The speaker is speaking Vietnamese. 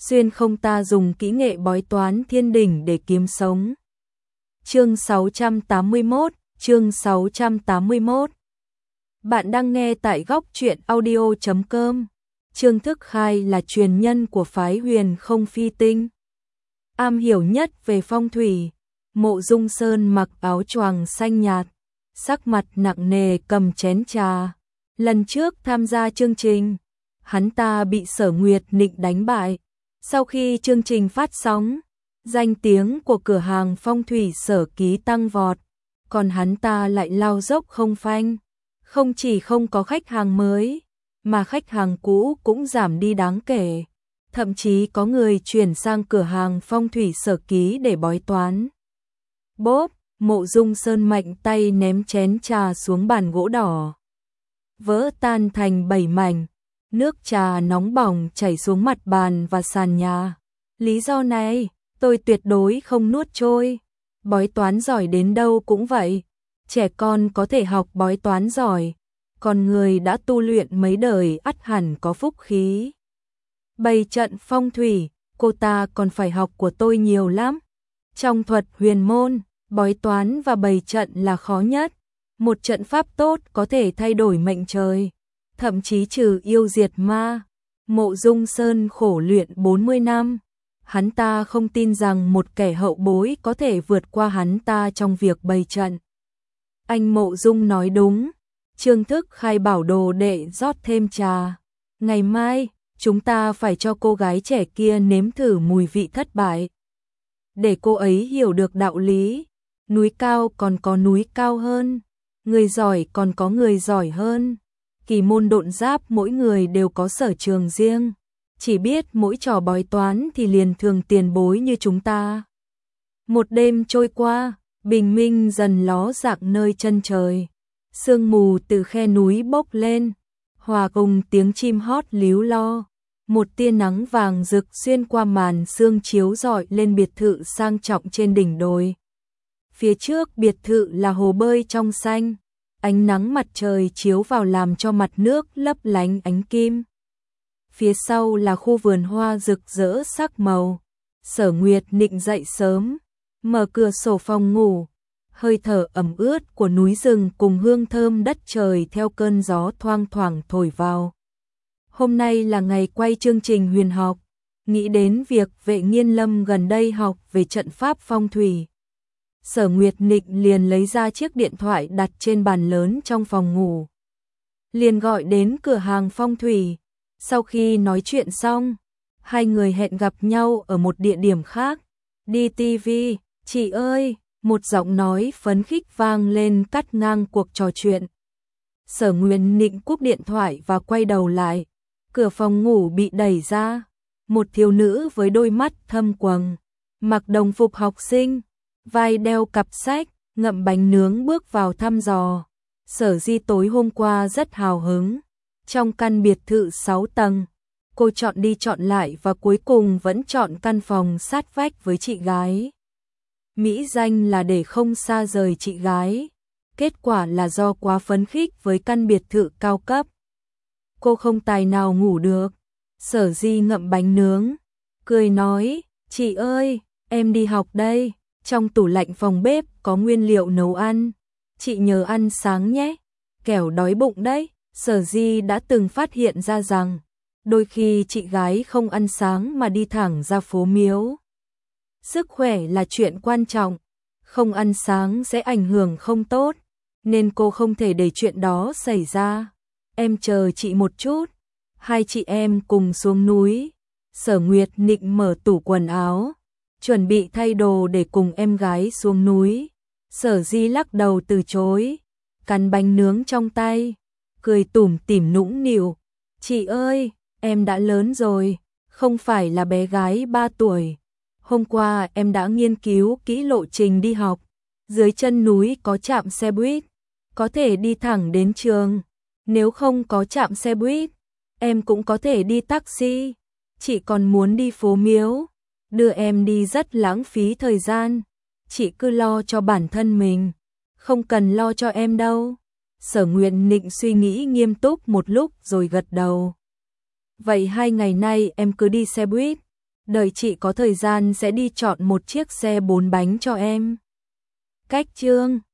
xuyên không ta dùng kỹ nghệ bói toán thiên đỉnh để kiếm sống. Chương 681. Bạn đang nghe tại góc truyện audio.com. Trương Thức Khai là truyền nhân của phái Huyền Không Phi Tinh, am hiểu nhất về phong thủy. Mộ Dung Sơn mặc áo choàng xanh nhạt, sắc mặt nặng nề cầm chén trà. Lần trước tham gia chương trình, hắn ta bị Sở Nguyệt Nịnh đánh bại. Sau khi chương trình phát sóng, danh tiếng của cửa hàng phong thủy Sở Ký tăng vọt, còn hắn ta lại lao dốc không phanh. Không chỉ không có khách hàng mới, mà khách hàng cũ cũng giảm đi đáng kể. Thậm chí có người chuyển sang cửa hàng phong thủy Sở Ký để bói toán. Bốp, Mộ Dung Sơn mạnh tay ném chén trà xuống bàn gỗ đỏ, vỡ tan thành 7 mảnh. Nước trà nóng bỏng chảy xuống mặt bàn và sàn nhà. Lý do này, tôi tuyệt đối không nuốt trôi. Bói toán giỏi đến đâu cũng vậy. Trẻ con có thể học bói toán giỏi, còn người đã tu luyện mấy đời ắt hẳn có phúc khí. Bày trận phong thủy, cô ta còn phải học của tôi nhiều lắm. Trong thuật huyền môn, bói toán và bày trận là khó nhất. Một trận pháp tốt có thể thay đổi mệnh trời, thậm chí trừ yêu diệt ma. Mộ Dung Sơn khổ luyện 40 năm. Hắn ta không tin rằng một kẻ hậu bối có thể vượt qua hắn ta trong việc bày trận. Anh Mộ Dung nói đúng. Trương Thức Khai bảo đồ đệ rót thêm trà. Ngày mai, chúng ta phải cho cô gái trẻ kia nếm thử mùi vị thất bại, để cô ấy hiểu được đạo lý. Núi cao còn có núi cao hơn, người giỏi còn có người giỏi hơn. Kỳ môn độn giáp mỗi người đều có sở trường riêng, chỉ biết mỗi trò bói toán thì liền thường tiền bối như chúng ta. Một đêm trôi qua, bình minh dần ló dạng nơi chân trời. Sương mù từ khe núi bốc lên, hòa cùng tiếng chim hót líu lo. Một tia nắng vàng rực xuyên qua màn sương chiếu rọi lên biệt thự sang trọng trên đỉnh đồi. Phía trước biệt thự là hồ bơi trong xanh. Ánh nắng mặt trời chiếu vào làm cho mặt nước lấp lánh ánh kim. Phía sau là khu vườn hoa rực rỡ sắc màu. Sở Nguyệt Nịnh dậy sớm, mở cửa sổ phòng ngủ. Hơi thở ẩm ướt của núi rừng cùng hương thơm đất trời theo cơn gió thoang thoảng thổi vào. Hôm nay là ngày quay chương trình huyền học. Nghĩ đến việc Vệ Nghiên Lâm gần đây học về trận pháp phong thủy, Sở Nguyệt Nịnh liền lấy ra chiếc điện thoại đặt trên bàn lớn trong phòng ngủ. Liền gọi đến cửa hàng phong thủy. Sau khi nói chuyện xong, hai người hẹn gặp nhau ở một địa điểm khác. Đi TV, chị ơi, một giọng nói phấn khích vang lên cắt ngang cuộc trò chuyện. Sở Nguyệt Nịnh cúp điện thoại và quay đầu lại. Cửa phòng ngủ bị đẩy ra. Một thiếu nữ với đôi mắt thâm quầng, mặc đồng phục học sinh, vai đeo cặp sách, ngậm bánh nướng bước vào thăm dò. Sở Di tối hôm qua rất hào hứng. Trong căn biệt thự 6 tầng, cô chọn đi chọn lại và cuối cùng vẫn chọn căn phòng sát vách với chị gái. Mỹ danh là để không xa rời chị gái. Kết quả là do quá phấn khích với căn biệt thự cao cấp, cô không tài nào ngủ được. Sở Di ngậm bánh nướng, cười nói, chị ơi, em đi học đây. Trong tủ lạnh phòng bếp có nguyên liệu nấu ăn, chị nhớ ăn sáng nhé, kẻo đói bụng đấy. Sở Di đã từng phát hiện ra rằng, đôi khi chị gái không ăn sáng mà đi thẳng ra phố Miếu. Sức khỏe là chuyện quan trọng, không ăn sáng sẽ ảnh hưởng không tốt, nên cô không thể để chuyện đó xảy ra. Em chờ chị một chút. Hai chị em cùng xuống núi. Sở Nguyệt Nịnh mở tủ quần áo, chuẩn bị thay đồ để cùng em gái xuống núi. Sở Di lắc đầu từ chối, cắn bánh nướng trong tay, cười tủm tỉm nũng nịu. Chị ơi, em đã lớn rồi, không phải là bé gái 3 tuổi. Hôm qua em đã nghiên cứu kỹ lộ trình đi học. Dưới chân núi có trạm xe buýt, có thể đi thẳng đến trường. Nếu không có trạm xe buýt, em cũng có thể đi taxi. Chị còn muốn đi phố Miếu, đưa em đi rất lãng phí thời gian. Chị cứ lo cho bản thân mình, không cần lo cho em đâu. Sở Nguyệt Nịnh suy nghĩ nghiêm túc một lúc rồi gật đầu. Vậy 2 ngày nay em cứ đi xe buýt, đợi chị có thời gian sẽ đi chọn một chiếc xe 4 bánh cho em. Cách chương